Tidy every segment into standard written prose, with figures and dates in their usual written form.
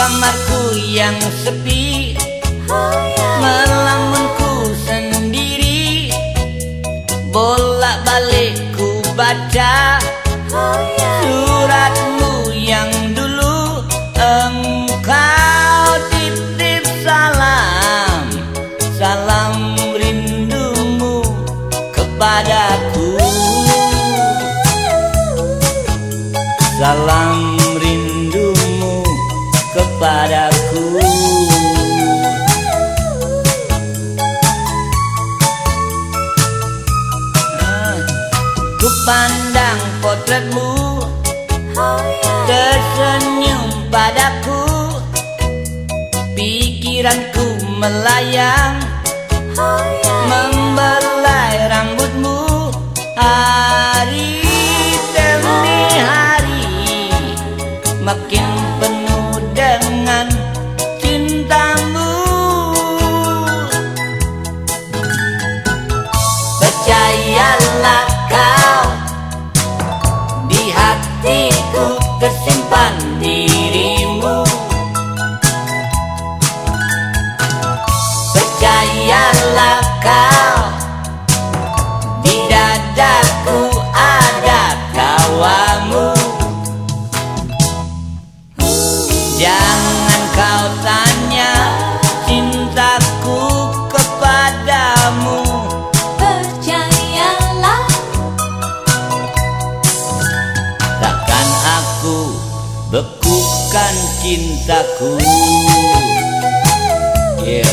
kamarku yang sepi, melamunku sendiri, bolak-balik ku baca suratmu yang dulu. Engkau titip salam, salam rindumu kepadaku, salam rindumu kepadaku. Ku pandang potretmu, tersenyum padaku, pikiranku melayang, membelai rambutmu. Hari demi hari makin penuh dengan cintamu. Percayalah kau, di hatiku tersimpan dirimu. Percayalah kau, di dadaku ada kawamu. Jangan kau tanya cintaku kepadamu. Percayalah, Takkan aku bekukan cintaku. Yeah.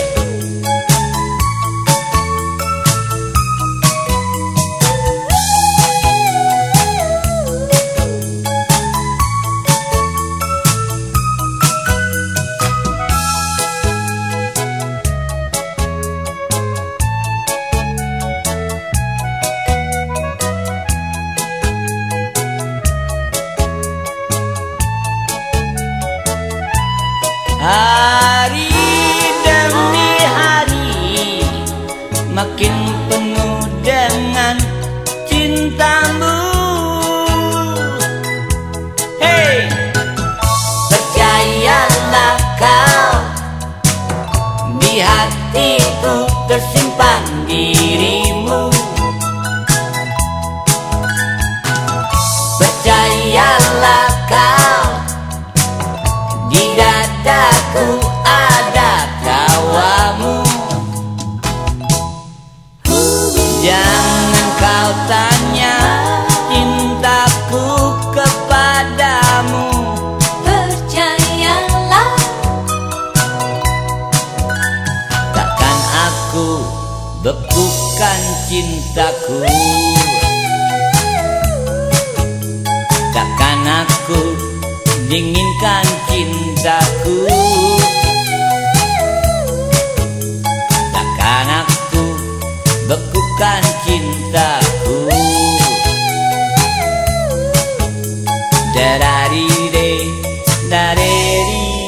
Hari demi hari makin penuh dengan cintamu. Hey, percayalah kau, di hatiku tersimpan dirimu. Percayalah kau, di dadaku ada kawamu. Jangan kau tanya cintaku kepadamu. percayalah, Takkan aku bekukan cintaku. Takkan aku dinginkan cintaku. Takkan aku bekukan cintaku. Darari de, dareri.